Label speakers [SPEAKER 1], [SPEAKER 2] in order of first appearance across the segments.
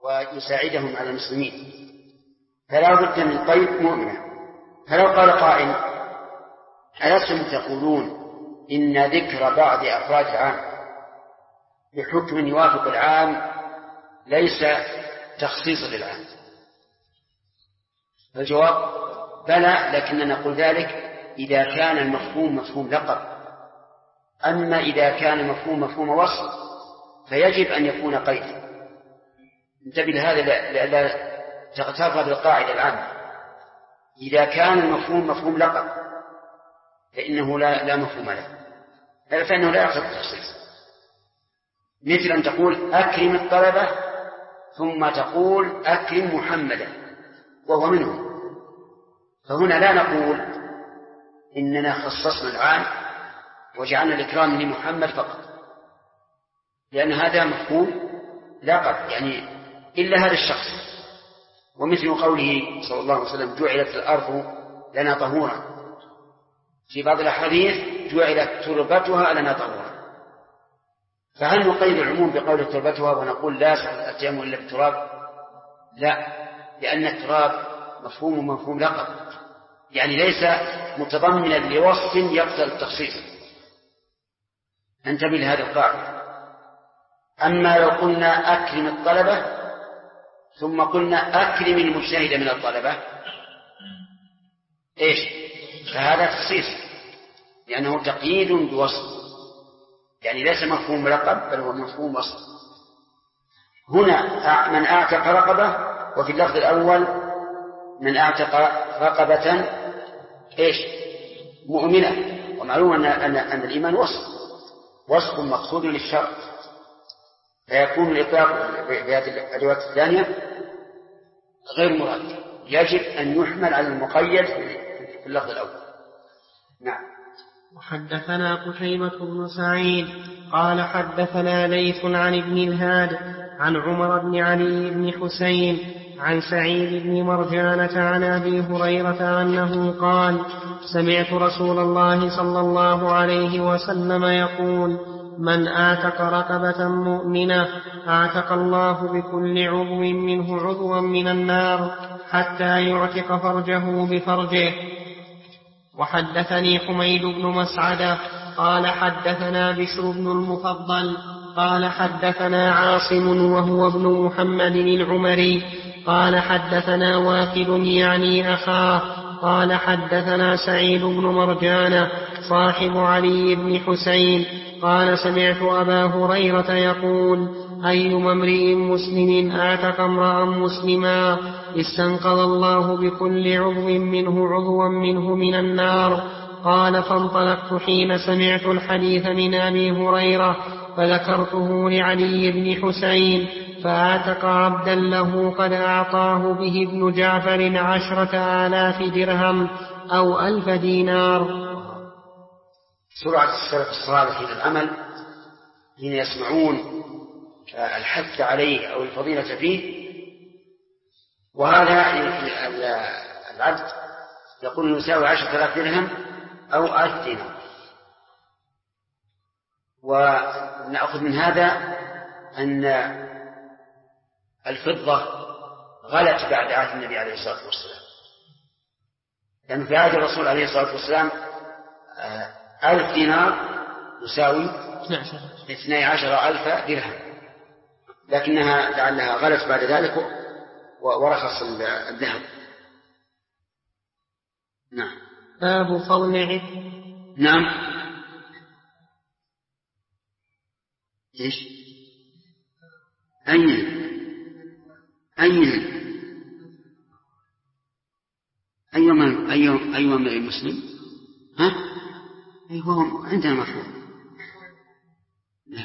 [SPEAKER 1] ويساعدهم على المسلمين، فلا بد من قيد مؤمنة. فلو قال قائل: ألستم تقولون إن ذكر بعض أفراد العام بحكم يوافق العام ليس تخصيصا للعام؟ الجواب: بلى، لكننا نقول ذلك إذا كان المفهوم مفهوم لقب. أما إذا كان مفهوم وصف فيجب أن يكون قيد. انتبه لهذا لألا تغتفر القاعدة العامة. إذا كان المفهوم مفهوم لقب فإنه لا مفهوم له، فإنه لا يقصد التخصيص. مثل أن تقول: أكرم الطلبة، ثم تقول: أكرم محمدا وهو منهم. فهنا لا نقول إننا خصصنا العام وجعلنا الإكرام لمحمد فقط، لأن هذا مفهوم لقب، يعني إلا هذا الشخص. ومثل قوله صلى الله عليه وسلم: جعلت الأرض لنا طهورا، في بعض الأحاديث: جعلت تربتها لنا طهورا. فهل نقيد العموم بقول تربتها ونقول لا يصح التيمم إلا بالتراب؟ لا، لأن التراب مفهوم لقب، يعني ليس متضمنا لوصف يقتضي التخصيص. انتبه لهذه القاعدة. أما لو قلنا: أكرم الطلبة، ثم قلنا: أكرم المجتهد من الطلبة، فهذا تخصيص، لأنه تقييد بوصف، يعني ليس مفهوم لقب بل هو مفهوم وصف. هنا من أعتق رقبة، وفي اللفظ الأول: من أعتق رقبة مؤمنة. ومعلوم أن الإيمان وصف مقصود للشرع، فيكون الإطلاق بهذه الأدوات الثانية غير مراد، يجب أن يحمل على المقيد في اللفظ الأول. نعم.
[SPEAKER 2] وحدثنا قتيبة بن سعيد قال حدثنا ليث عن ابن الهاد عن عمر بن علي بن حسين عن سعيد بن مرجانة عن أبي هريرة أنه قال: سمعت رسول الله صلى الله عليه وسلم يقول: من أعتق رقبة مؤمنة أعتق الله بكل عضو منه عضوا من النار حتى يعتق فرجه بفرجه. وحدثني حميد بن مسعدة قال حدثنا بشر بن المفضل قال حدثنا عاصم وهو ابن محمد العمري قال حدثنا واكد يعني أخاه قال حدثنا سعيد بن مرجانة صاحب علي بن حسين قال: سمعت أبا هريرة يقول: أيما امرئ مسلم أعتق امرأ مسلما استنقذ الله بكل عضو منه من النار. قال: فانطلقت حين سمعت الحديث من أبي هريرة فذكرته لعلي بن حسين، فأعتق عبدا له قد أعطاه به ابن جعفر 10,000 درهم أو 1,000 دينار.
[SPEAKER 1] سرعة السلف الصالح إلى العمل حين يسمعون الحث عليه أو الفضيلة فيه. وهذا العبد يقول يساوي 10,000 درهم أو 1,000 دينار. ونأخذ من هذا أن الفضة غلت بعد عهد النبي عليه الصلاة والسلام، لأن في عهد الرسول عليه الصلاة والسلام 1,000 دينار يساوي 12,000 درهم، لكنها لعلها غلت بعد ذلك ورخص الذهب. نعم.
[SPEAKER 2] باب فضل
[SPEAKER 1] نعم. ايش؟ أيوة من المسلم؟ ها؟ أيوة عندنا مفهوم. لا.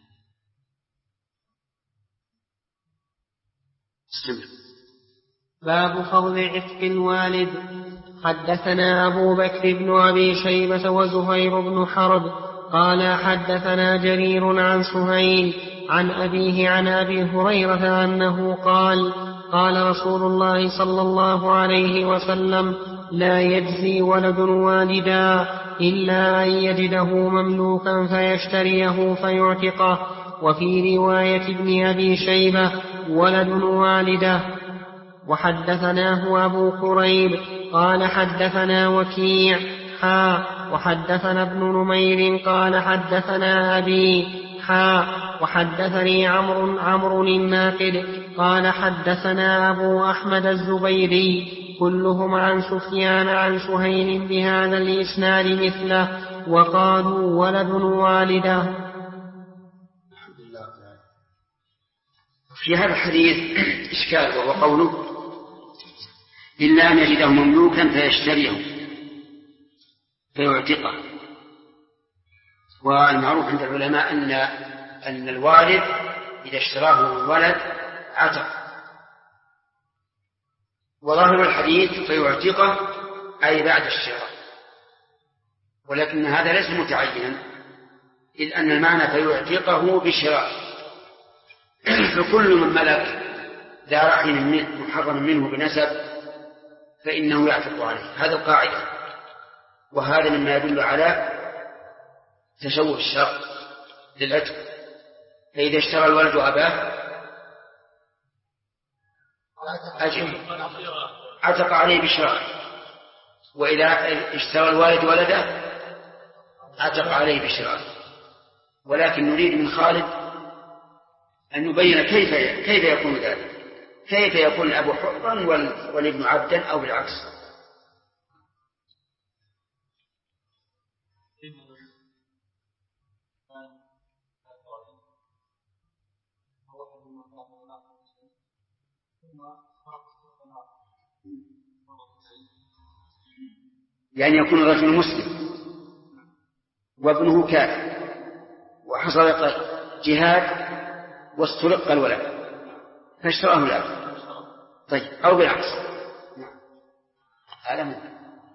[SPEAKER 1] استمر.
[SPEAKER 2] باب فضل عتق الوالد. حدثنا أبو بكر بن أبي شيبة وزهير بن حرب قال حدثنا جرير عن سهيل عن أبيه عن أبي هريرة أنه قال: قال رسول الله صلى الله عليه وسلم: لا يجزي ولد والدا إلا أن يجده مملوكا فيشتريه فيعتقه. وفي رواية ابن أبي شيبة: ولد والدة. وحدثناه أبو كريب قال حدثنا وكيع وحدثنا ابن نمير قال حدثنا أبي وحدثني عمرو الناقد قال حدثنا أبو أحمد الزبيري كلهم عن سفيان عن سهيل بهذا الإسناد مثله وقالوا ولد والدة.
[SPEAKER 1] في هذا الحديث إشكال وهو قوله إلا أن يجده مملوكا فيشتريه فيعتقه. والمعروف عند العلماء أن الوالد إذا اشتراه الولد عتق، وظاهر الحديث فيعتقه أي بعد الشراء، ولكن هذا ليس متعينا، إذ أن المعنى فيعتقه بشراء. فكل من ملك ذا رحم محرم منه بنسب فإنه يعتق عليه، هذا القاعدة. وهذا مما يدل على تشوه الشرع للعتق. فإذا اشترى الولد أباه عتق عليه بشراء، وإذا اشترى الوالد ولده عتق عليه بشراء. ولكن نريد من خالد أن يبين كيف يكون ذلك، كيف يكون الأب حرا والابن عبدا أو بالعكس. يعني يكون الرجل مسلم وابنه كافر وحصل جهاد واسترق الولد فاشتراه الأب، طيب، أو بالعكس. هذا ممكن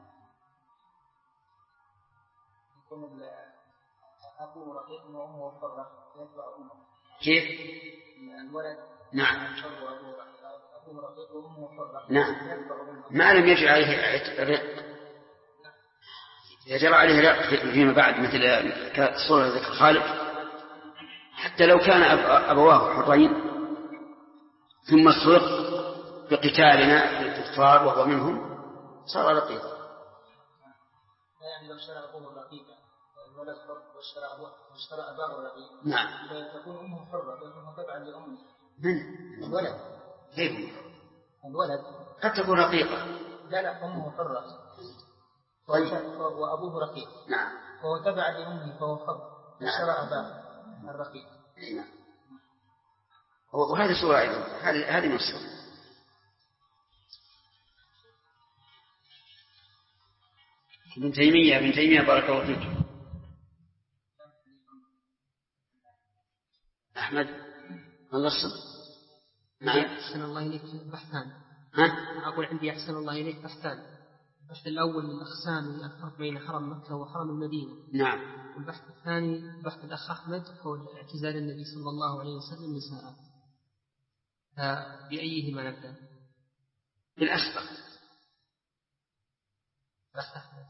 [SPEAKER 3] يكون أبوه رقيق وأمه حرة يتبع أمه.
[SPEAKER 1] كيف؟
[SPEAKER 3] الولد
[SPEAKER 1] نعم
[SPEAKER 3] أبوه رقيق وأمه حرة.
[SPEAKER 1] نعم، ما لم يجري عليه رق، يجرى عليه رق فيما بعد مثل كصورة ذكر خالد، حتى لو كان أبواه حرين ثم استرق بقتالنا الكفار وهو منهم صار رقيقا.
[SPEAKER 3] يعني لو اشترى أبوه رقيقا الولد حر واشترى أباه رقيقا،
[SPEAKER 1] نعم،
[SPEAKER 3] فتكون أمه حرة لأنه تبعا لأمه.
[SPEAKER 1] من
[SPEAKER 3] الولد
[SPEAKER 1] كيف؟
[SPEAKER 3] الولد
[SPEAKER 1] قد تكون رقيقة.
[SPEAKER 3] لا أمه حرة.
[SPEAKER 1] طيب.
[SPEAKER 3] وأبوه رقيق.
[SPEAKER 1] نعم.
[SPEAKER 3] وهو تبع لأمه فهو حر. اشترى أباه الرقيق.
[SPEAKER 1] نعم. وهذه صورة أيضا، هذه مصر. ابن تيمية بارك الله فيك. أحمد النصر.
[SPEAKER 2] نعم. أحسن الله إليك بحثان. أقول عندي أحسن الله إليك بحثان. البحث الأول من أقسام الفرق بين حرم مكة وحرم المدينة.
[SPEAKER 1] نعم.
[SPEAKER 2] والبحث الثاني بحث الأخ أحمد حول اعتزال النبي صلى الله عليه وسلم نساءه. فبأيهما نبدأ؟
[SPEAKER 1] بالأسبق.
[SPEAKER 2] بحث أحمد.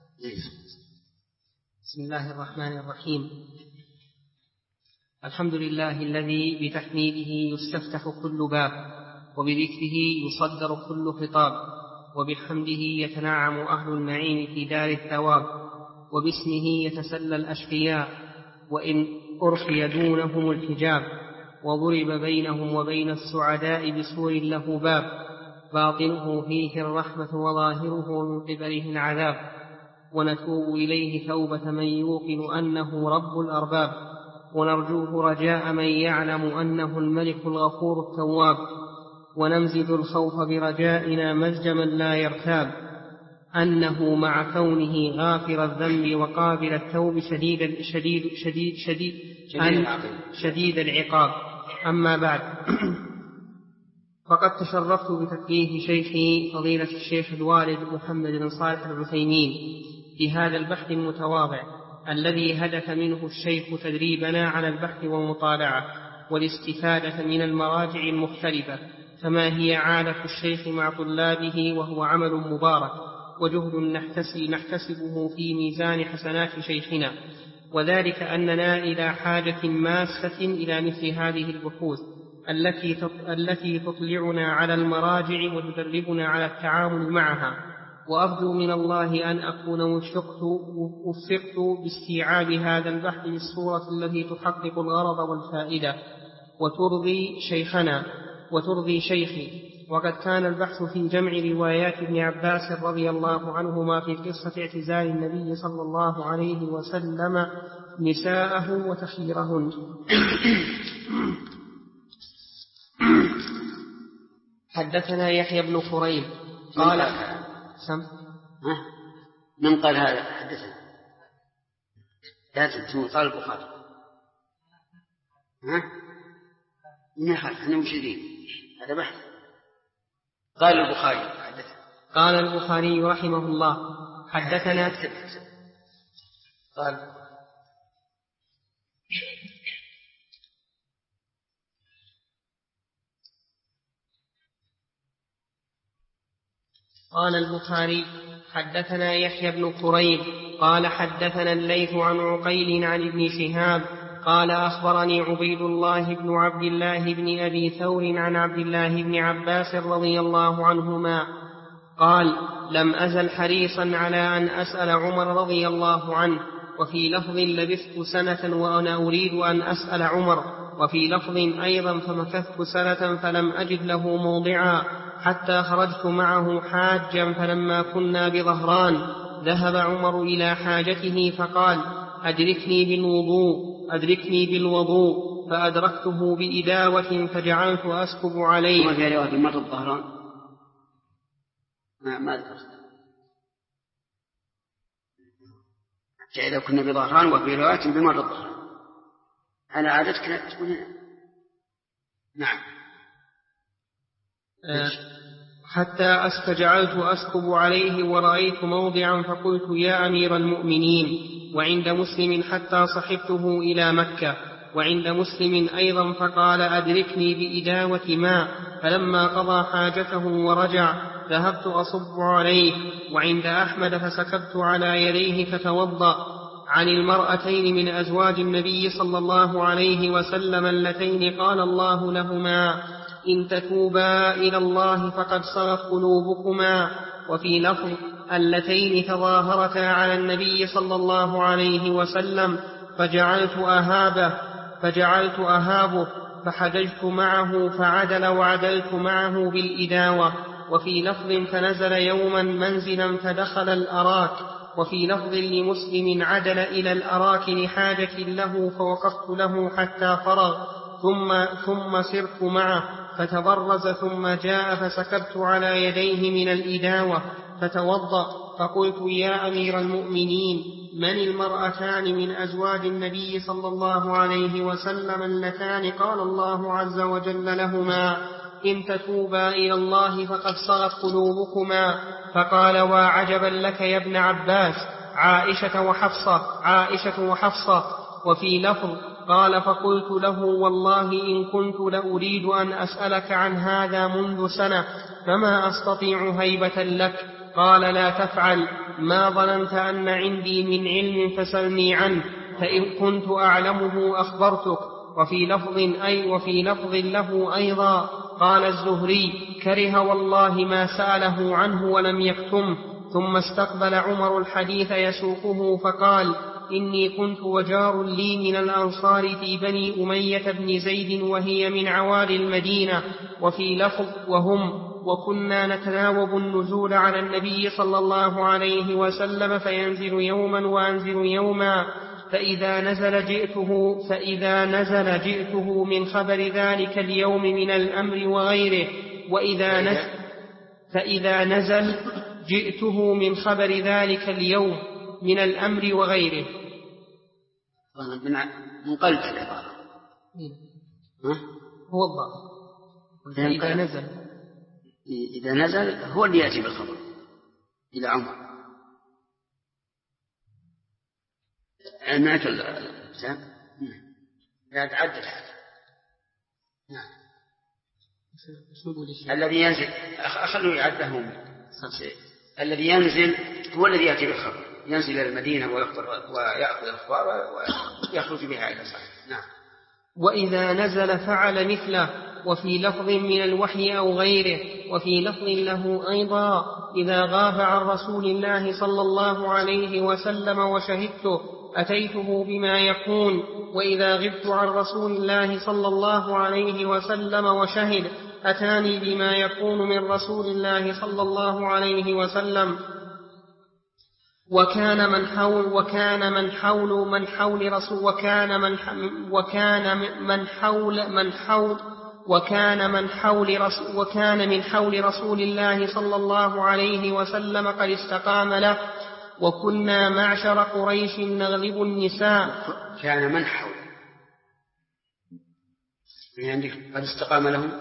[SPEAKER 2] بسم الله الرحمن الرحيم. الحمد لله الذي بتحميده يستفتح كل باب، وبذكره يصدر كل خطاب، وبحمده يتنعم أهل النعيم في دار الثواب، وباسمه يتسلى الأشقياء وإن أرخي دونهم الحجاب، وضرب بينهم وبين السعداء بسور له باب، باطنه فيه الرحمة وظاهره من قبله العذاب، ونتوب إليه توبة من يوقن أنه رب الأرباب، ونرجوه رجاء من يعلم أنه الملك الغفور التواب، ونمزج الخوف برجائنا مزجما لا يرتاب، أنه مع كونه غافر الذنب وقابل التوب شديد العقاب. أما بعد، فقد تشرفت بتكليف شيخي فضيلة الشيخ الوالد محمد بن صالح العثيمين في هذا البحث المتواضع الذي هدف منه الشيخ تدريبنا على البحث والمطالعة والاستفادة من المراجع المختلفة، كما هي عادة الشيخ مع طلابه، وهو عمل مبارك وجهد نحتسبه في ميزان حسنات شيخنا، وذلك أننا إلى حاجة ماسة إلى مثل هذه البحوث التي تطلعنا على المراجع وتدربنا على التعامل معها، وأرجو من الله أن أكون وفقت باستيعاب هذا البحث بالصورة التي تحقق الغرض والفائدة وترضي شيخي. وقد كان البحث في جمع روايات ابن عباس رضي الله عنهما في قصة اعتزال النبي صلى الله عليه وسلم نساءه وتخييرهن. حدثنا يحيى بن خريب قال
[SPEAKER 1] من قال هذا؟ حدثنا لازم قال البخاري. من احنا مشيرين هذا بحث. قال البخاري حدثنا.
[SPEAKER 2] قال البخاري رحمه الله حدثنا قال البخاري حدثنا يحيى بن كريب قال حدثنا الليث عن عقيل عن ابن شهاب قال أخبرني عبيد الله بن عبد الله بن أبي ثور عن عبد الله بن عباس رضي الله عنهما قال لم أزل حريصا على أن أسأل عمر رضي الله عنه، وفي لفظ لبثت سنة وأنا أريد أن أسأل عمر، وفي لفظ أيضا فمكثت سنة فلم أجد له موضعا حتى خرجت معه حاجا، فلما كنا بظهران ذهب عمر إلى حاجته فقال أدركني بالوضوء فأدركته بإداوة فجعلت أسكب عليه.
[SPEAKER 1] ما في رواية بمر الظهران ما ذكرت إذا كنا بظهران، وفي رواية بمر الظهران على عادتك تكون هنا. نعم.
[SPEAKER 2] حتى فجعلت أسكب عليه ورأيت موضعا فقلت يا أمير المؤمنين. وعند مسلم حتى صحبته إلى مكة. وعند مسلم أيضا فقال أدركني بإداوة ماء، فلما قضى حاجته ورجع ذهبت أصب عليه. وعند أحمد فسكبت على يديه فتوضأ. عن المرأتين من أزواج النبي صلى الله عليه وسلم اللتين قال الله لهما إن تتوبا إلى الله فقد صغت قلوبكما، وفي لفظ اللتين تظاهرتا على النبي صلى الله عليه وسلم فجعلت أهابه فحججت معه فعدل وعدلت معه بالإداوة. وفي لفظ فنزل يوما منزلا فدخل الأراك. وفي لفظ لمسلم عدل إلى الأراك لحاجة له فوقفت له حتى فرغ ثم سرت معه فتبرز ثم جاء فسكبت على يديه من الإداوة فتوضأ. فقلت يا أمير المؤمنين من المرأتان من أزواج النبي صلى الله عليه وسلم اللتان قال الله عز وجل لهما إن تتوبا إلى الله فقد صغت قلوبكما؟ فقال وعجبا لك يا ابن عباس عائشة وحفصة. وفي لفظ قال فقلت له والله إن كنت لأريد أن أسألك عن هذا منذ سنة فما أستطيع هيبة لك. قال لا تفعل، ما ظننت أن عندي من علم فسلني عنه، فإن كنت أعلمه أخبرتك. وفي لفظ له أيضا قال الزهري كره والله ما سأله عنه ولم يكتمه. ثم استقبل عمر الحديث يسوقه فقال إني كنت وجار لي من الأنصار في بني أمية بن زيد وهي من عوالي المدينة. وفي لفظ وكنا نتناوب النزول على النبي صلى الله عليه وسلم فينزل يوما وأنزل يوما، فإذا نزل جئته من خبر ذلك اليوم من الأمر وغيره. فإذا نزل جئته من خبر ذلك اليوم من الأمر وغيره.
[SPEAKER 1] من قلب العبارة
[SPEAKER 2] هو الله.
[SPEAKER 1] إذا نزل هو اللي يأتي بالخبر إلى عمر. نعت الإنسان لا تعدد هذا. نعم. الذي ينزل أخلوا يعدهم. الذي ينزل هو الذي يأتي بالخبر، ينزل إلى المدينة ويأخذ الأخبار ويخرج بها إلى صاحبه. نعم.
[SPEAKER 2] وإذا نزل فعل مثله وفي لفظ من الوحي أو غيره. وفي لفظ له أيضا: إذا غاب عن رسول الله صلى الله عليه وسلم وشهدته أتيته بما يكون، وإذا غبت عن رسول الله صلى الله عليه وسلم وشهد أتاني بما يكون من رسول الله صلى الله عليه وسلم. وكان من حول رسول الله صلى الله عليه وسلم قد استقام له، وكنا معشر قريش نغلب النساء.
[SPEAKER 1] كان من حول يعني قد استقام لهم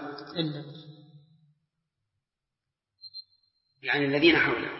[SPEAKER 1] يعني الذين حوله.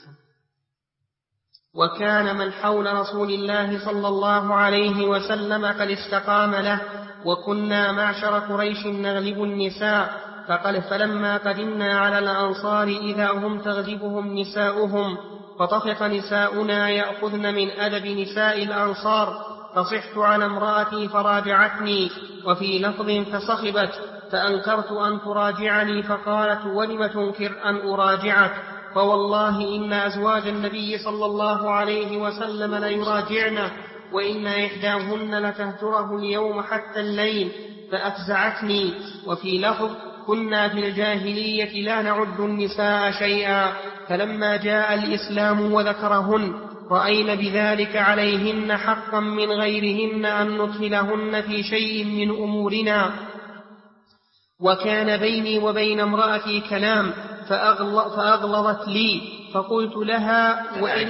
[SPEAKER 2] وكان من حول رسول الله صلى الله عليه وسلم قد استقام له، وكنا معشر قريش نغلب النساء. فلما قدمنا على الأنصار إذا هم تغلبهم نساؤهم، فطفق نساؤنا يأخذن من أدب نساء الأنصار، فصحت على امرأتي فراجعتني. وفي لفظ: فصخبت، فأنكرت أن تراجعني، فقالت: ولم تنكر أن أراجعك؟ فوالله إن أزواج النبي صلى الله عليه وسلم ليراجعنه، وإن إحداهن لتهجره اليوم حتى الليل، فأفزعتني. وفي لفظ: كنا في الجاهلية لا نعد النساء شيئا، فلما جاء الإسلام وذكرهن رأينا بذلك عليهن حقا من غيرهن أن ندخلهن في شيء من أمورنا. وكان بيني وبين امرأتي كلام فأغلظت لي، فقلت لها: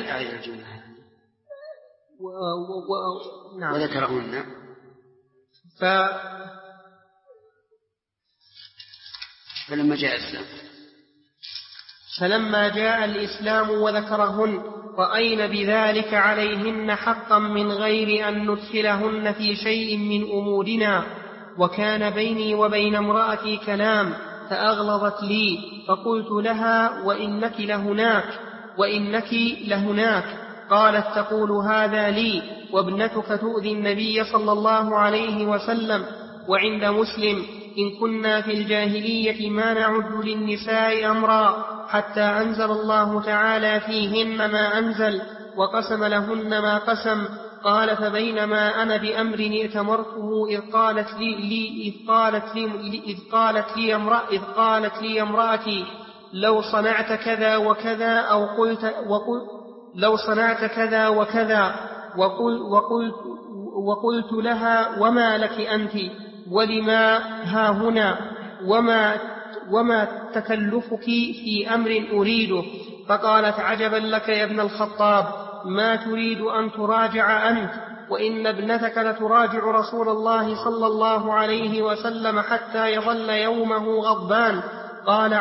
[SPEAKER 1] وذكرهن
[SPEAKER 2] فلما جاء الإسلام وذكرهن رأينا بذلك عليهن حقا من غير أن ندخلهن في شيء من أمورنا. وكان بيني وبين امرأتي كلام فأغلظت لي، فقلت لها: وإنك لهناك. قالت: تقول هذا لي وابنتك تؤذي النبي صلى الله عليه وسلم. وعند مسلم: إن كنا في الجاهلية ما نعد للنساء أمرا حتى أنزل الله تعالى فيهن ما أنزل، وقسم لهن ما قسم. قال: فبينما أنا بأمر ائتمرته إذ قالت لي امرأتي: لو صنعت كذا وكذا، أو لو صنعت كذا وكذا، وقلت لها: وما لك أنت ولما هاهنا، وما تكلفك في أمر أريده؟ فقالت: عجبا لك يا ابن الخطاب، ما تريد أن تراجع أنت، وإن ابنتك لتراجع رسول الله صلى الله عليه وسلم حتى يظل يومه غضبان. قال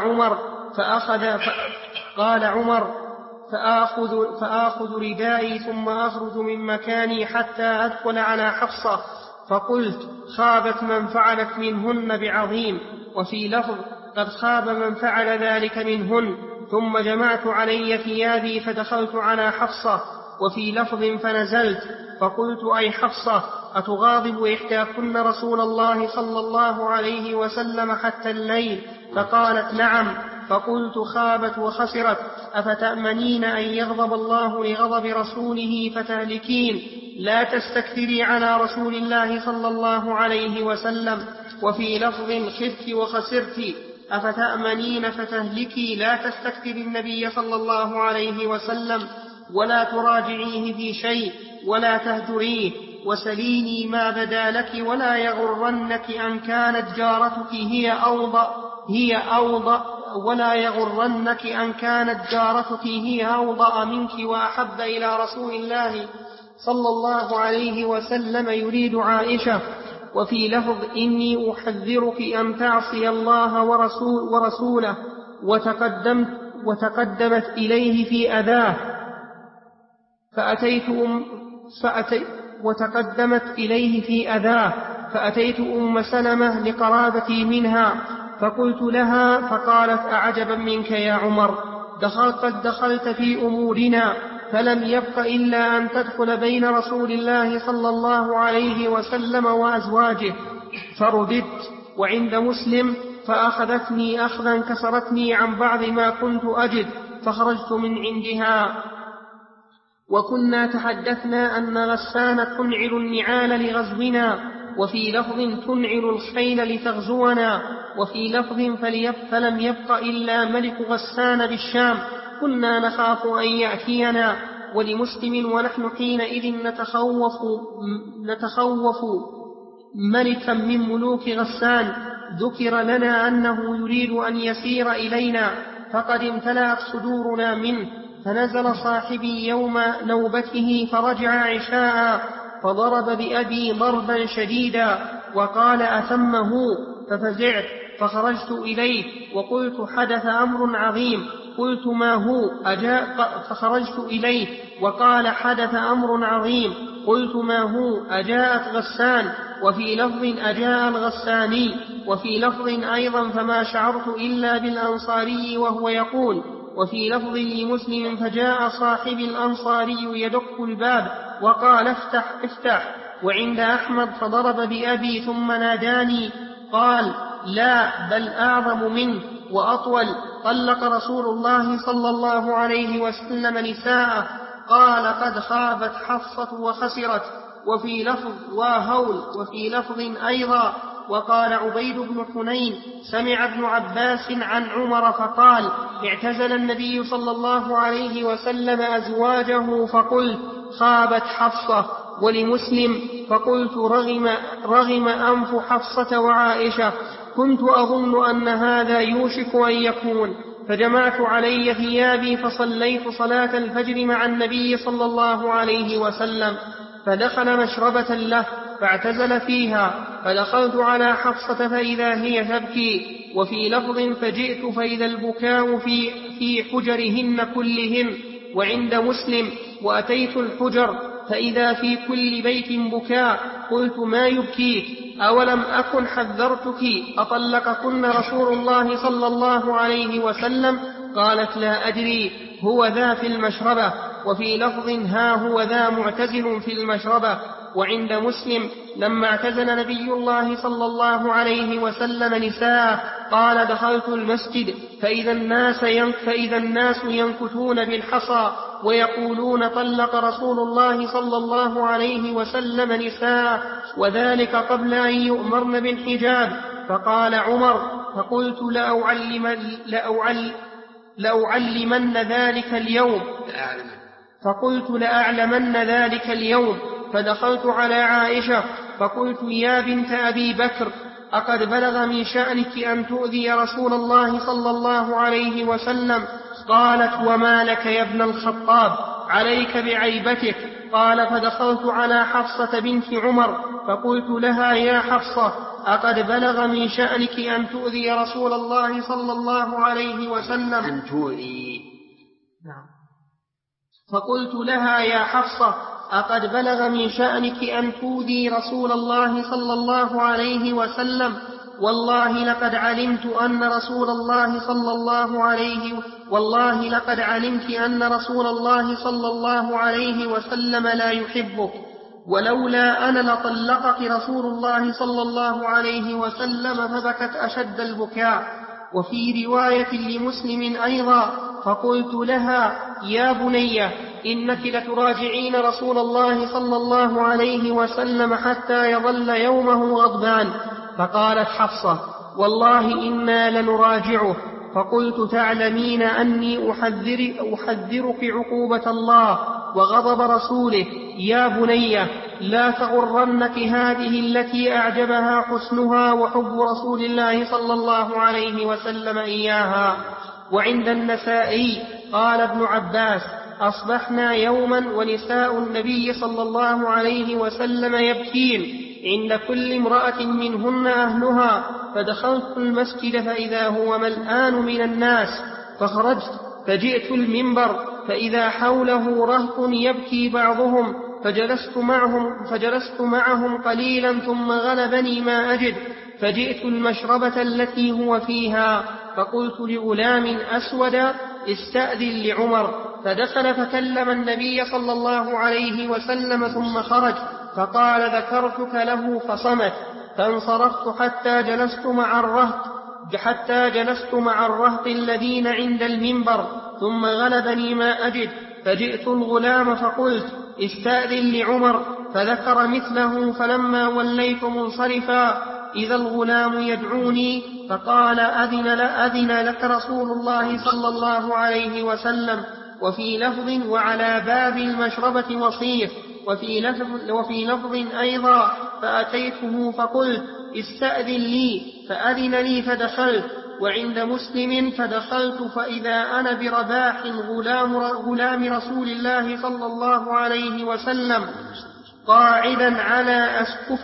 [SPEAKER 2] عمر: فآخذ ردائي ثم أخرج من مكاني حتى أدخل على حفصة، فقلت: خابت من فعلت منهن بعظيم. وفي لفظ: قد خاب من فعل ذلك منهن. ثم جمعت علي ثيابي فدخلت على حفصة. وفي لفظ: فنزلت فقلت: أي حفصة، أتغاضب إحداكن رسول الله صلى الله عليه وسلم حتى الليل؟ فقالت: نعم. فقلت: خابت وخسرت، أفتأمنين أن يغضب الله لغضب رسوله فتهلكين؟ لا تستكثري على رسول الله صلى الله عليه وسلم. وفي لفظ: خفت وخسرت، أفتأمنين فتهلكي؟ لا تستكثري النبي صلى الله عليه وسلم، ولا تراجعيه في شيء، ولا تهجريه، وسليني ما بدا لك، ولا يغرنك أن كانت جارتك هي أوضأ منك وأحب إلى رسول الله صلى الله عليه وسلم، يريد عائشة. وفي لفظ: إني أحذرك أن تعصي الله ورسوله. وتقدمت إليه في أذاه فأتيت أم سلمة لقرابتي منها فقلت لها، فقالت: أعجبا منك يا عمر، قد دخلت في أمورنا، فلم يبق إلا أن تدخل بين رسول الله صلى الله عليه وسلم وأزواجه. فرددت وعند مسلم فأخذتني أخذا كسرتني عن بعض ما كنت أجد فخرجت من عندها. وكنا تحدثنا أن غسان تنعل النعال لغزونا، وفي لفظ تنعل الخيل لتغزونا، وفي لفظ فلم يبق إلا ملك غسان بالشام كنا نخاف أن يأتينا. ولمسلم ونحن حينئذ نتخوف ملكا من ملوك غسان ذكر لنا أنه يريد أن يسير إلينا فقد امتلأت صدورنا منه. فنزل صاحبي يوم نوبته فرجع عشاء فضرب بأبي ضربا شديدا وقال أثمه، ففزعت فخرجت إليه وقلت حدث أمر عظيم. قلت ما هو؟ فخرجت إليه وقال حدث أمر عظيم. قلت ما هو؟ أجاءت غسان، وفي لفظ أجاء الغساني، وفي لفظ أيضا فما شعرت إلا بالأنصاري وهو يقول. وفي لفظ لمسلم فجاء صاحب الأنصاري يدق الباب وقال افتح افتح. وعند أحمد فضرب بأبي ثم ناداني قال لا بل أعظم منه وأطول، طلق رسول الله صلى الله عليه وسلم نساءه. قال قد خابت حفصة وخسرت، وفي لفظ وهول، وفي لفظ أيضا. وقال عبيد بن حنين سمع ابن عباس عن عمر فقال اعتزل النبي صلى الله عليه وسلم أزواجه فقلت خابت حفصة. ولمسلم فقلت رغم أنف حفصة وعائشة، كنت أظن أن هذا يوشك أن يكون، فجمعت علي ثيابي فصليت صلاة الفجر مع النبي صلى الله عليه وسلم، فدخل مشربة له فاعتزل فيها، فدخلت على حفصة فإذا هي تبكي. وفي لفظ فجئت فإذا البكاء في حجرهن كلهن. وعند مسلم وأتيت الحجر فإذا في كل بيت بكاء. قلت ما يبكيك؟ أولم أكن حذرتك أطلقكن رسول الله صلى الله عليه وسلم؟ قالت لا أدري، هو ذا في المشربة. وفي لفظ ها هو ذا معتزل في المشربة. وعند مسلم لما اعتزل نبي الله صلى الله عليه وسلم نساء قال دخلت المسجد فإذا الناس ينكتون بالحصى ويقولون طلق رسول الله صلى الله عليه وسلم نساء، وذلك قبل أن يؤمرن بالحجاب. فقال عمر فقلت لأعلمن ذلك اليوم. فدخلت على عائشة فقلت يا بنت أبي بكر أقد بلغ من شأنك أن تؤذي رسول الله صلى الله عليه وسلم؟ قالت وما لك يا ابن الخطاب، عليك بعيبتك. قال فدخلت على حفصة بنت عمر فقلت لها يا حفصة أقد بلغ من شأنك أن تؤذي رسول الله صلى الله عليه وسلم؟
[SPEAKER 1] أن تؤذي.
[SPEAKER 2] نعم. فقلت لها يا حفصة أقد بلغ من شأنك أن تؤذي رسول الله صلى الله عليه وسلم؟ والله لقد علمت أن رسول الله صلى الله عليه وسلم لا يحبك، ولولا أنا لطلقك رسول الله صلى الله عليه وسلم. فبكت أشد البكاء. وفي رواية لمسلم أيضا فقلت لها يا بنية إنك لتراجعين رسول الله صلى الله عليه وسلم حتى يظل يومه غضبان. فقالت حفصة والله إنا لنراجعه. فقلت تعلمين أني أحذرك عقوبة الله وغضب رسوله. يا بنية لا تغرنك هذه التي أعجبها حسنها وحب رسول الله صلى الله عليه وسلم إياها. وعند النسائي قال ابن عباس أصبحنا يوما ونساء النبي صلى الله عليه وسلم يبكين عند كل امرأة منهن أهلها، فدخلت المسجد فإذا هو ملآن من الناس، فخرجت فجئت المنبر فإذا حوله رهط يبكي بعضهم، فجلست معهم قليلا ثم غلبني ما أجد، فجئت المشربة التي هو فيها، فقلت لغلام أسود استأذن لعمر، فدخل فكلم النبي صلى الله عليه وسلم ثم خرج، فقال ذكرتك له فصمت. فانصرفت حتى جلست مع الرهط الذين عند المنبر، ثم غلبني ما أجد، فجئت الغلام فقلت: استأذن لعمر، فذكر مثله. فلما وليت منصرفا إذا الغلام يدعوني فقال: أذن لك رسول الله صلى الله عليه وسلم. وفي لفظ: وعلى باب المشربة وصيف. وفي لفظ أيضا: فأتيته فقلت: استأذن لي، فأذن لي فدخلت. وعند مسلم: فدخلت فإذا أنا برباح غلام رسول الله صلى الله عليه وسلم قاعدا على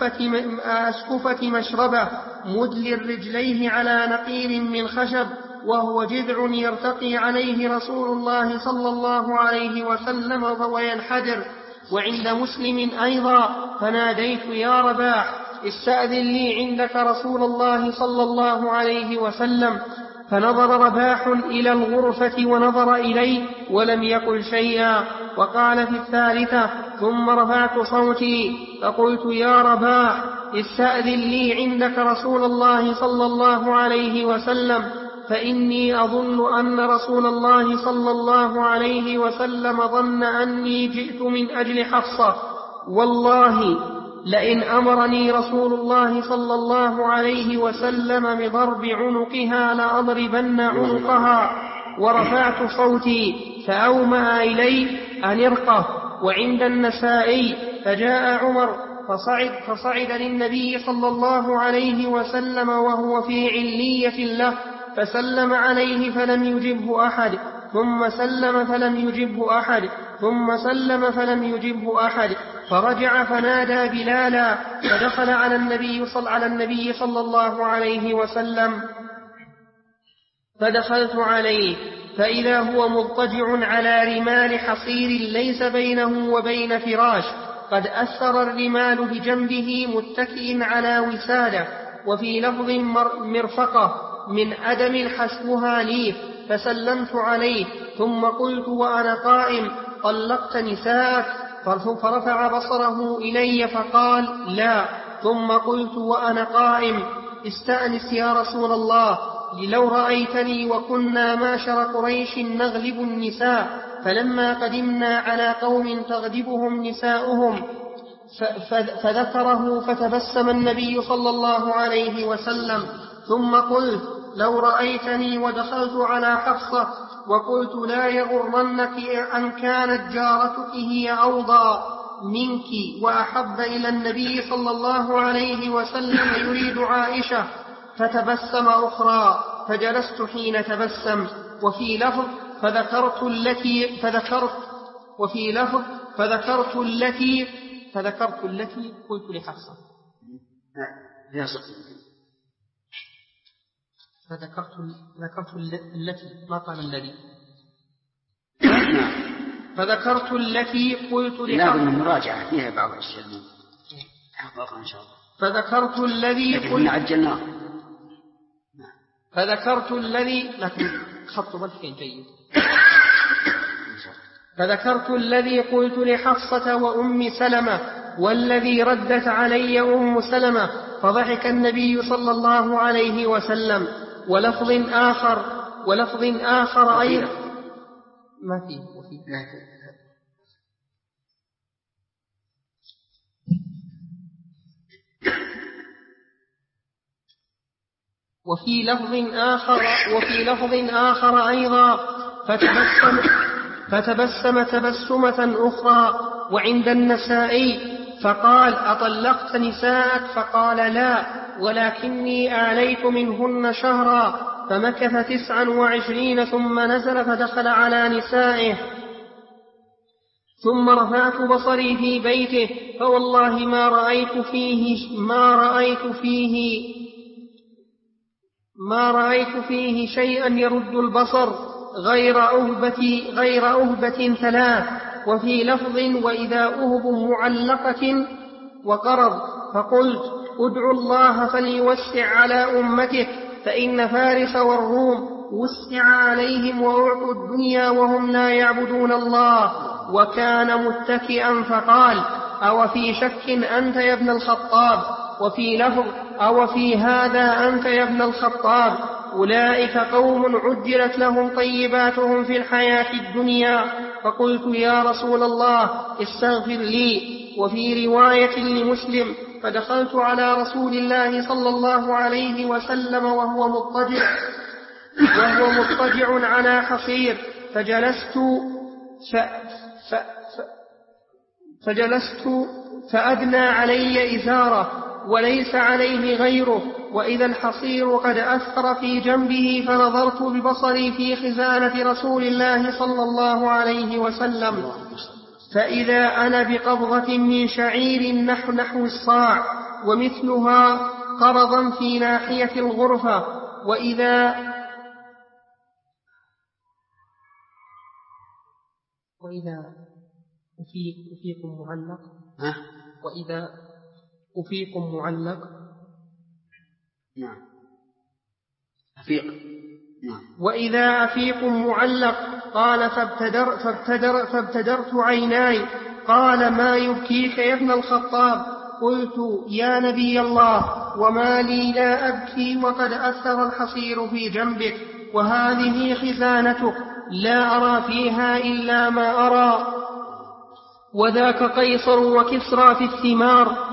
[SPEAKER 2] أسكفة مشربة مدل رجليه على نقير من خشب، وهو جذع يرتقي عليه رسول الله صلى الله عليه وسلم وينحدر. وعند مسلم أيضا: فناديت: يا رباح، استأذن لي عندك رسول الله صلى الله عليه وسلم. فنظر رباح إلى الغرفة ونظر إلي ولم يقل شيئا. وقال في الثالثة: ثم رفعت صوتي فقلت: يا رباح، استأذن لي عندك رسول الله صلى الله عليه وسلم، فإني أظن أن رسول الله صلى الله عليه وسلم ظن أني جئت من أجل حفصة. والله لئن أمرني رسول الله صلى الله عليه وسلم بضرب عنقها لأضربن عنقها. ورفعت صوتي فأومأ إلي أن ارقه. وعند النسائي: فجاء عمر فصعد للنبي صلى الله عليه وسلم وهو في علية له، فسلم عليه فلم يجبه أحد، ثم سلم فلم يجبه أحد، ثم سلم فلم يجبه أحد. فرجع فنادى بلالا، فدخل على النبي صلى الله عليه وسلم، فدخلت عليه فإذا هو مضطجع على رمال حصير ليس بينه وبين فراش، قد أثر الرمال بجنبه متكئ على وسادة. وفي لفظ: مرفقة من أدم حسبها ليف. فسلمت عليه ثم قلت وأنا قائم: طلقت نساءك؟ فرفع بصره إلي فقال: لا. ثم قلت وأنا قائم: استأنس يا رسول الله، لو رأيتني وكنا معشر قريش نغلب النساء، فلما قدمنا على قوم تغلبهم نساؤهم فذكره، فتبسم النبي صلى الله عليه وسلم. ثم قلت: لو رأيتني ودخلت على حفصة وقلت: لا يغرنك أن كانت جارتك هي أوضى منك وأحب إلى النبي صلى الله عليه وسلم يريد عائشة. فتبسم أخرى فجلست حين تبسم. وفي لفظ: فذكرت التي قلت لحفصة. فذكرت التي ما قال الذي. فذكرت التي قلت لحفصة.
[SPEAKER 1] لا بد من مراجعة فيها بعض الأشياء إن شاء الله.
[SPEAKER 2] فذكرت الذي
[SPEAKER 1] قلت عجلناه.
[SPEAKER 2] فذكرت الذي لكن خط بالكين جيد. فذكرت الذي قلت لحفصة وأم سلمة والذي ردت علي أم سلمة، فضحك النبي صلى الله عليه وسلم. ولفظ آخر أيضا ما فيه وفي لفظ آخر أيضا: فتبسم تبسمة أخرى. وعند النسائي: فقال: أطلقت نساءك؟ فقال: لا، ولكني آليت منهن شهرا. فمكث 29 ثم نزل فدخل على نسائه. ثم رفعت بصري في بيته، فوالله ما رأيت فيه شيئا يرد البصر غير أهبة 3. وفي لفظ: وإذا أهب معلقة وقرض. فقلت: ادعوا الله فليوسع على أمتك، فإن فارس والروم وسع عليهم وأعطوا الدنيا وهم لا يعبدون الله. وكان متكئا فقال: أو في شك أنت يا ابن الخطاب؟ وفي لفظ أو في هذا أنت يا ابن الخطاب أولئك قوم عجلت لهم طيباتهم في الحياة الدنيا. فقلت يا رسول الله استغفر لي. وفي رواية لمسلم فدخلت على رسول الله صلى الله عليه وسلم وهو مضطجع على حصير فجلست فأدنى علي إزاره وليس عليه غيره، وإذا الحصير قد أثر في جنبه، فنظرت ببصري في خزانة رسول الله صلى الله عليه وسلم فإذا أنا بقبضة من شعير نحو الصاع ومثلها قرضا في ناحية الغرفة. وإذا أفيكم معلق وإذا أفيكم معلق
[SPEAKER 1] نعم أفيق نعم.
[SPEAKER 2] وإذا أفيكم معلق قال فابتدرت عيناي. قال ما يبكيك يا ابن الخطاب؟ قلت يا نبي الله وما لي لا أبكي وقد أثر الحصير في جنبك وهذه خزانتك لا أرى فيها إلا ما أرى، وذاك قيصر وكسرى في الثمار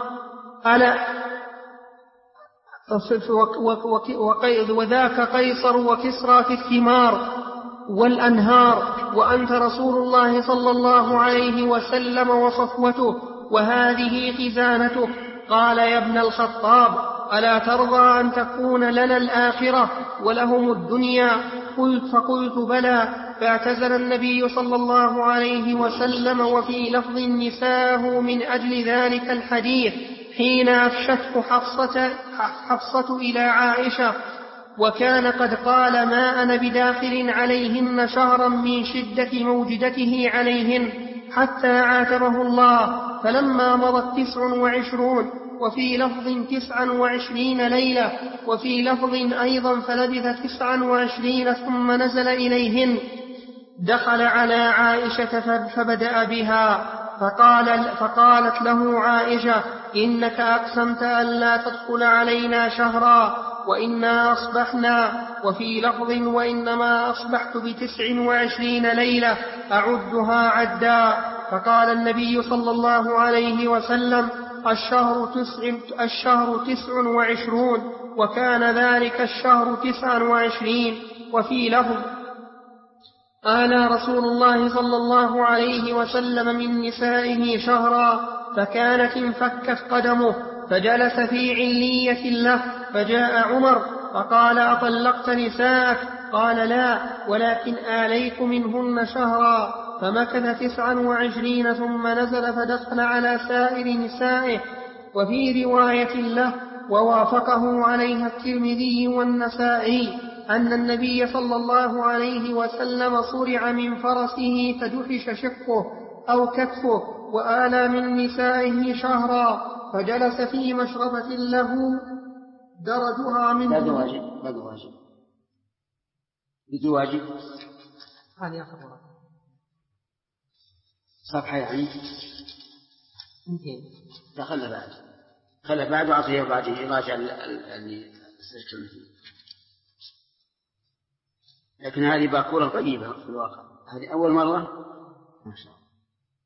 [SPEAKER 2] وذاك قيصر وكسرى في الثمار والأنهار، وأنت رسول الله صلى الله عليه وسلم وصفوته، وهذه خزانتك. قال يا ابن الخطاب ألا ترضى أن تكون لنا الآخرة ولهم الدنيا؟ فقلت بلى. فاعتزل النبي صلى الله عليه وسلم، وفي لفظ نساءه من أجل ذلك الحديث حين أفشته حفصة إلى عائشة، وكان قد قال ما أنا بداخل عليهن شهرا من شدة موجدته عليهن حتى عاتبه الله، فلما مضت 29 وفي لفظ 29 ليلة وفي لفظ أيضا فلبث 29 ثم نزل إليهن، دخل على عائشة فبدأ بها فقالت له عائشة إنك أقسمت ألا تدخل علينا شهرا وإنا أصبحنا، وفي لفظ وإنما أصبحت ب29 ليلة أعدها عدا. فقال النبي صلى الله عليه وسلم الشهر 29 وكان ذلك الشهر 29. وفي لفظ آلى رسول الله صلى الله عليه وسلم من نسائه شهرا، فكانت انفكت قدمه فجلس في علية له، فجاء عمر فقال أطلقت نساءك؟ قال لا ولكن آليت منهن شهرا، فمكث 29 ثم نزل فدخل على سائر نسائه. وفي رواية له ووافقه عليها الترمذي والنسائي أن النبي صلى الله عليه وسلم صرع من فرسه فدحش شقه أو كتفه وآلى من نسائه شهرا، فجلس في مشربة له درجها من
[SPEAKER 1] بدو واجب
[SPEAKER 2] هذه آخر ورقة
[SPEAKER 1] صفحة يعني
[SPEAKER 2] 200
[SPEAKER 1] خلى بعد وعطيه بعد يراجع اللي سجل فيه. لكن هذه باكورة طيبة في الواقع، هذه أول مرة ما شاء الله.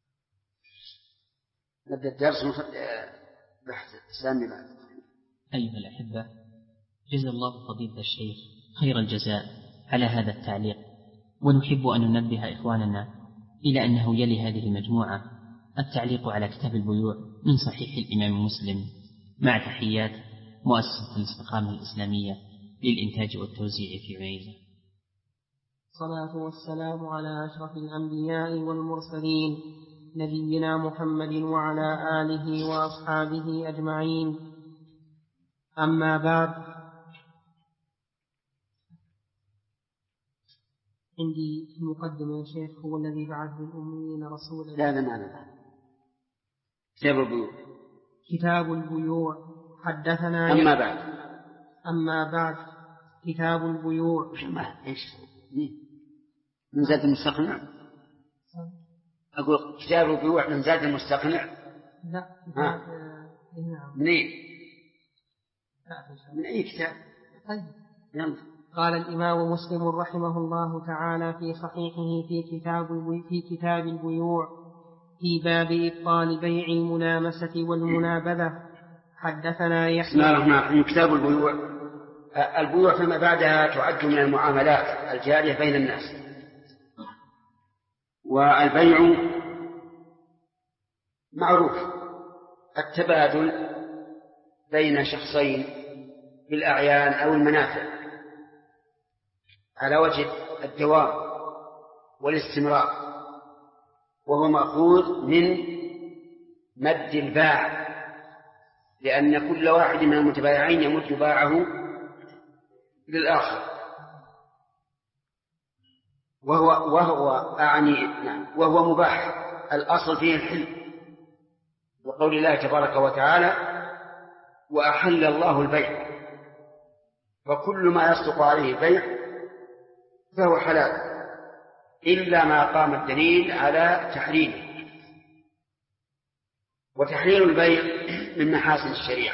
[SPEAKER 1] نبدأ الدرس بحث سامي بعد.
[SPEAKER 4] أيها الأحبة، جزا الله فضيلة الشيخ خير الجزاء على هذا التعليق، ونحب أن ننبه إخواننا إلى أنه يلي هذه المجموعة التعليق على كتاب البيوع من صحيح الإمام مسلم مع تحيات مؤسسة الاستقامة الإسلامية للإنتاج والتوزيع في عنيزة.
[SPEAKER 2] الصلاة والسلام على أشرف الأنبياء والمرسلين نبينا محمد وعلى آله وأصحابه أجمعين. أما بعد، عندي المقدمة يا شيخ هو الذي بعث للأميين رسولا.
[SPEAKER 1] لا كتاب البيوع
[SPEAKER 2] حدثنا. أما بعد كتاب البيوع.
[SPEAKER 1] إيش من زاد المستقنع؟ أقول كتاب البيوع من زاد المستقنع.
[SPEAKER 2] لا
[SPEAKER 1] منين؟ من أي كتاب؟
[SPEAKER 2] طيب.
[SPEAKER 1] يلا.
[SPEAKER 2] قال الإمام مسلم رحمه الله تعالى في صحيحه في كتاب البيوع في باب إبطال بيع الملامسة والمنابذة حدثنا يحيى.
[SPEAKER 1] بسم الله الرحمن الرحيم. كتاب البيوع. البيوع فيما بعدها تعد من المعاملات الجارية بين الناس. والبيع معروف التبادل بين شخصين بالأعيان أو المنافع على وجه الدوام والاستمرار، وهو مأخوذ من مد الباع، لأن كل واحد من المتبايعين يمد باعه للآخر، وهو مباح. الأصل فيه الحل، وقول الله تبارك وتعالى: وأحل الله البيع، وكل ما يصدق عليه البيع فهو حلال إلا ما قام الدليل على تحريمه. وتحليل البيع من محاسن الشريعة،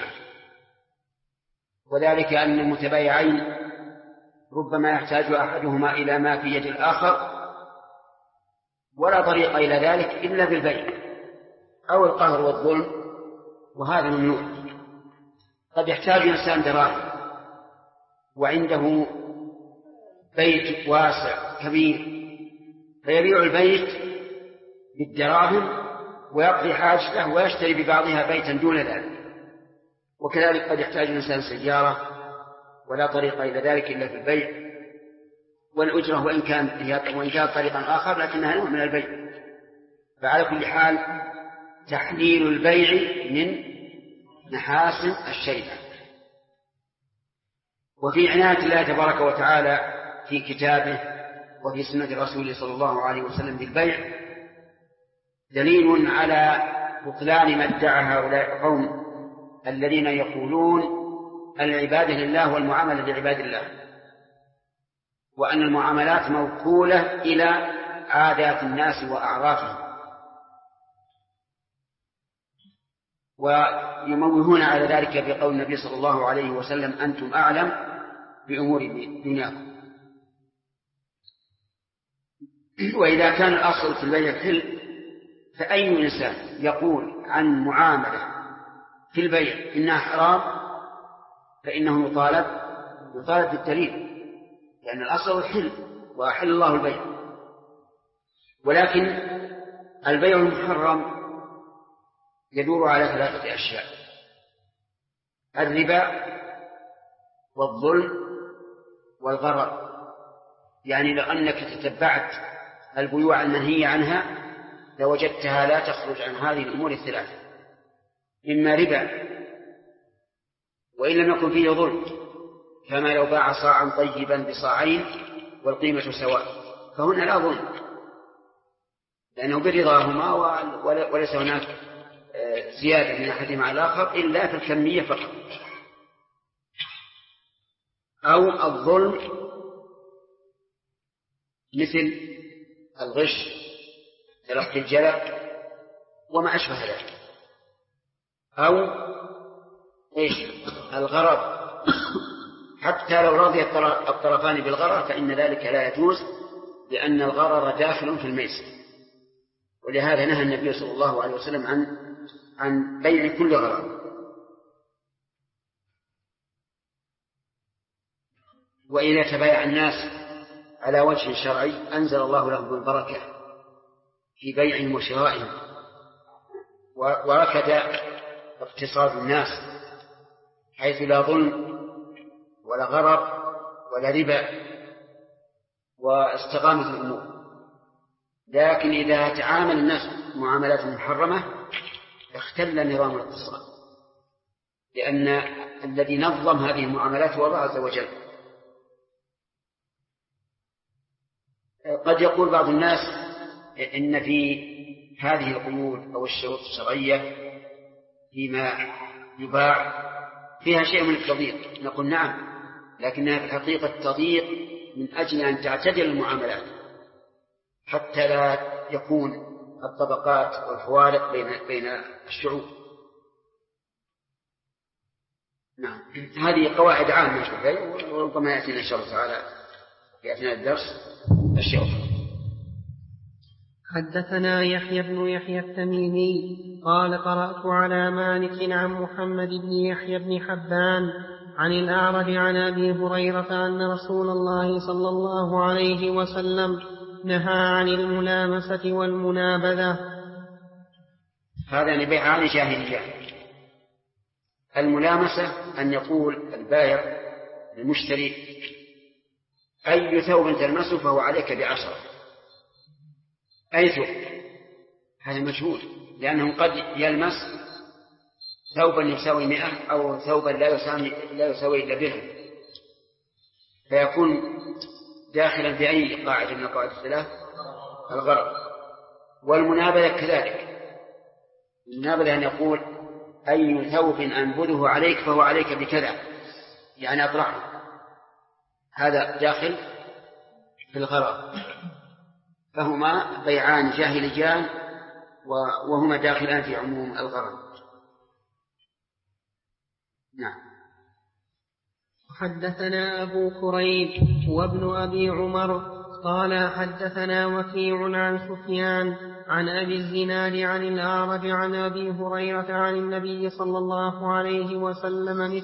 [SPEAKER 1] وذلك أن المتبايعين ربما يحتاج أحدهما إلى ما في يد الآخر، ولا طريق إلى ذلك إلا بالبيع أو القهر والظلم، وهذا ممنوع. قد يحتاج إنسان دراهم وعنده بيت واسع كبير، فيبيع البيت بالدراهم ويقضي حاجته ويشتري ببعضها بيتا دون ذلك. وكذلك قد يحتاج الإنسان سيارة ولا طريق إلى ذلك إلا في البيع، والأجرة وإن كان طريقا آخر لكنها نوع من البيع. فعلى كل حال تحليل البيع من محاسن الشريعة. وفي عناية الله تبارك وتعالى في كتابه وفي سنة رسوله صلى الله عليه وسلم بالبيع دليل على بطلان ما ادعى هؤلاء القوم الذين يقولون العبادة لله والمعاملة لعباد الله، وأن المعاملات موكولة إلى عادات الناس وأعرافهم، ويموهون على ذلك بقول النبي صلى الله عليه وسلم: أنتم أعلم بأمور دنياكم. وإذا كان الأصل في البيع الحل، فأي إنسان يقول عن معاملة في البيع إنها حرام فإنه يطالب بالدليل، لأن الأصل الحل وأحل الله البيع. ولكن البيع المحرم يدور على 3 أشياء: الربا والظلم والغرر. يعني لو أنك تتبعت البيوع المنهية عنها لوجدتها لا تخرج عن هذه الأمور 3: إما ربا وإن لم يكن فيه ظلم، كما لو باع صاعا طيبا بصاعين والقيمة سواء، فهنا لا ظلم لأنه برضاهما وليس هناك زيادة من أحدهما على الآخر إلا في الكمية فقط. أو الظلم مثل الغش، تلقي الجلب وما أشبه ذلك. أو الغرر، حتى لو رضي الطرفان بالغرر فإن ذلك لا يجوز، لأن الغرر داخل في الميسر. ولهذا نهى النبي صلى الله عليه وسلم عن بيع كل غرر. وإذا تبايع الناس على وجه شرعي أنزل الله لهم البركة في بيعهم وشرائهم، وركد اقتصاد الناس حيث لا ظلم ولا غرر ولا ربا، واستقامت الأمور. لكن إذا تعامل الناس معاملات محرمة اختل نظام الاقتصاد، لأن الذي نظم هذه المعاملات هو الله عز وجل. قد يقول بعض الناس إن في هذه القيود أو الشروط الشرعية فيما يباع فيها شيء من التضييق. نقول نعم، لكنها في الحقيقة تضييق من أجل أن تعتدل المعاملات حتى لا يكون الطبقات والفوارق بين الشعوب. نعم. هذه قواعد عامة شوفي، وربما يأتينا إن شاء الله تعالى في أثناء الدرس أشياء أخرى.
[SPEAKER 2] حدثنا يحيى بن يحيى التميمي قال قرأت على مالك عن محمد بن يحيى بن حبان عن الأعرج عن أبي هريرة أن رسول الله صلى الله عليه وسلم نهى عن الملامسة والمنابذة.
[SPEAKER 1] هذا بيعان جاهلية. الملامسة أن يقول البائع للمشتري أي ثوب تلمسه فهو عليك ب10، أي ثوب، هذا مجهول، لأنه قد يلمس ثوبا يساوي 100 أو ثوبا لا يساوي إلا درهم، فيكون داخلا بأي قاعدة من القواعد الثلاث، الغرض. والمنابذة كذلك، المنابذة أن يقول أي ثوب أنبذه عليك فهو عليك بكذا، يعني أطرحه، هذا داخل في الغرض. فهما بيعان جاهليان وهما داخلان في عموم الغرض. نعم.
[SPEAKER 2] حدثنا أبو كريب وابن أبي عمر قال حدثنا وكيع عن سفيان عن أبي الزناد عن الأعرج عن أبي هريرة عن النبي صلى الله عليه وسلم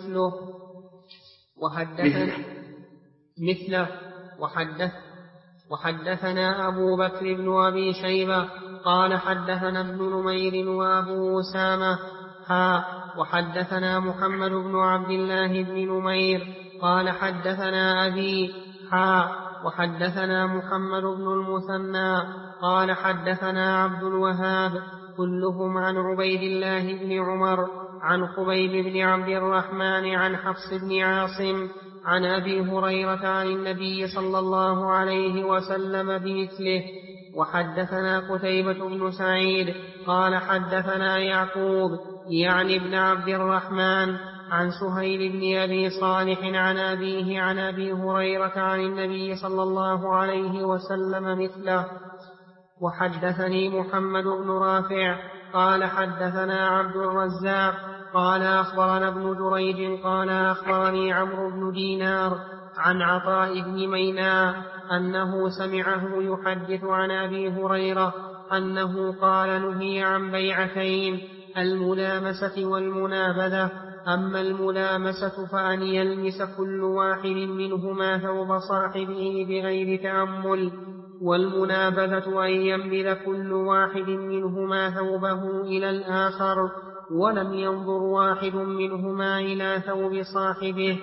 [SPEAKER 2] وحدثنا أبو بكر بن أبي شيبة قال حدثنا ابن نمير وأبو أسامة وحدثنا محمد بن عبد الله بن نمير قال حدثنا أبي وحدثنا محمد بن المثنى قال حدثنا عبد الوهاب كلهم عن عبيد الله بن عمر عن خبيب بن عبد الرحمن عن حفص بن عاصم عن أبي هريرة عن النبي صلى الله عليه وسلم بمثله. وحدثنا قتيبة بن سعيد قال حدثنا يعقوب يعني ابن عبد الرحمن عن سهيل بن أبي صالح عن أبيه عن أبي هريرة عن النبي صلى الله عليه وسلم مثله. وحدثني محمد بن رافع قال حدثنا عبد الرزاق قال أخبرنا ابن جريج قال أخبرني عمرو بن دينار عن عطاء بن ميناء أنه سمعه يحدث عن أبي هريرة أنه قال نهي عن بيعتين، الملامسة والمنابذة. أما الملامسة فأن يلمس كل واحد منهما ثوب صاحبه بغير تأمل، والمنابذة أن ينبذ كل واحد منهما ثوبه إلى الآخر ولم ينظر واحد منهما إلى ثوب صاحبه.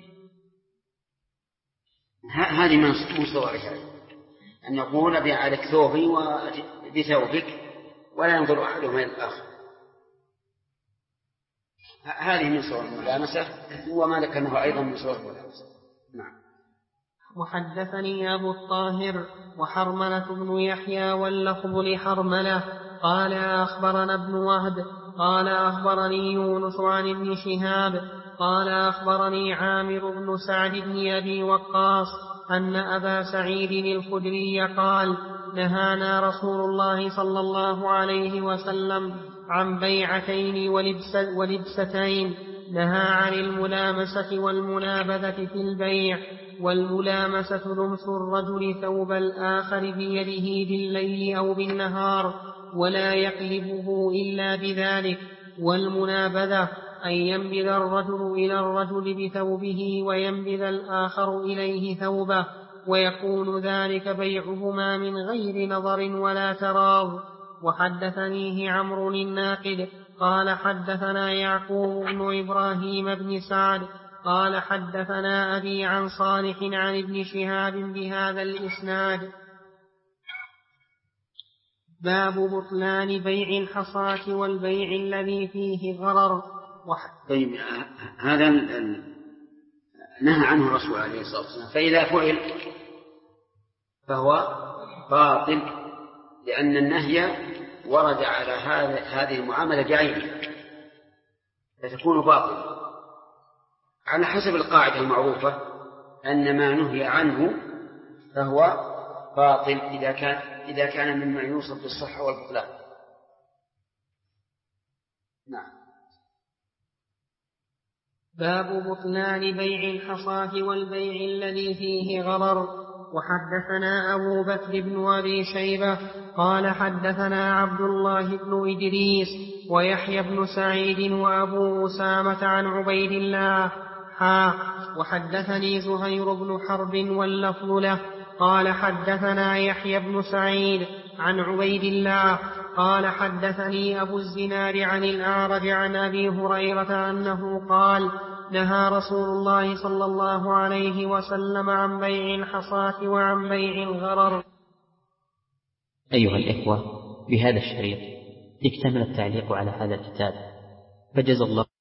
[SPEAKER 1] هذه من صورها أن يقول أبيع عليك ثوبي بثوبك ولا ينظر أحدهما إلى الآخر، هذه من صور الملامسة، وما ذكرناه أيضا من صور الملامسة. نعم.
[SPEAKER 2] وحدثني أبو الطاهر وحرملة بن يحيى واللفظ لحرملة قال أخبرنا ابن وهب قال أخبرني يونس عن ابن شهاب قال أخبرني عامر بن سعد بن أبي وقاص أن أبا سعيد الخدري قال نهانا رسول الله صلى الله عليه وسلم عن بيعتين ولبستين، نهى عن الملامسة والمنابذة في البيع، والملامسة لمس الرجل ثوب الآخر بيده بالليل أو بالنهار ولا يقلبه إلا بذلك، والمنابذة أن ينبذ الرجل إلى الرجل بثوبه وينبذ الآخر إليه ثوبه، ويكون ذلك بيعهما من غير نظر ولا تراض. وحدثنيه عمرو الناقد قال حدثنا يعقوب بن إبراهيم بن سعد قال حدثنا أبي عن صالح عن ابن شهاب بهذا الإسناد. باب بطلان بيع الحصاة والبيع الذي فيه غرر.
[SPEAKER 1] طيب، هذا نهى عنه الرسول عليه الصلاة والسلام، فإذا فعل فهو باطل، لأن النهي ورد على هذه المعاملة بعينه، فتكون باطل على حسب القاعدة المعروفة أن ما نهي عنه فهو باطل إذا كان مما يوصف بالصحة والبطلان. نعم.
[SPEAKER 2] باب بطلان بيع الحصاة والبيع الذي فيه غرر. وحدثنا أبو بكر بن أبي شيبة قال حدثنا عبد الله بن إدريس ويحيى بن سعيد وأبو أسامة عن عبيد الله وحدثني زهير بن حرب واللفظ له قال حدثنا يحيى بن سعيد عن عبيد الله قال حدثني أبو الزناد عن الأعرج عن أبي هريرة أنه قال نهى رسول الله صلى الله عليه وسلم عن بيع الحصاة وعن بيع الغرر.
[SPEAKER 4] أيها الإخوة، بهذا الشريط اكتمل التعليق على هذا الكتاب، فجزا الله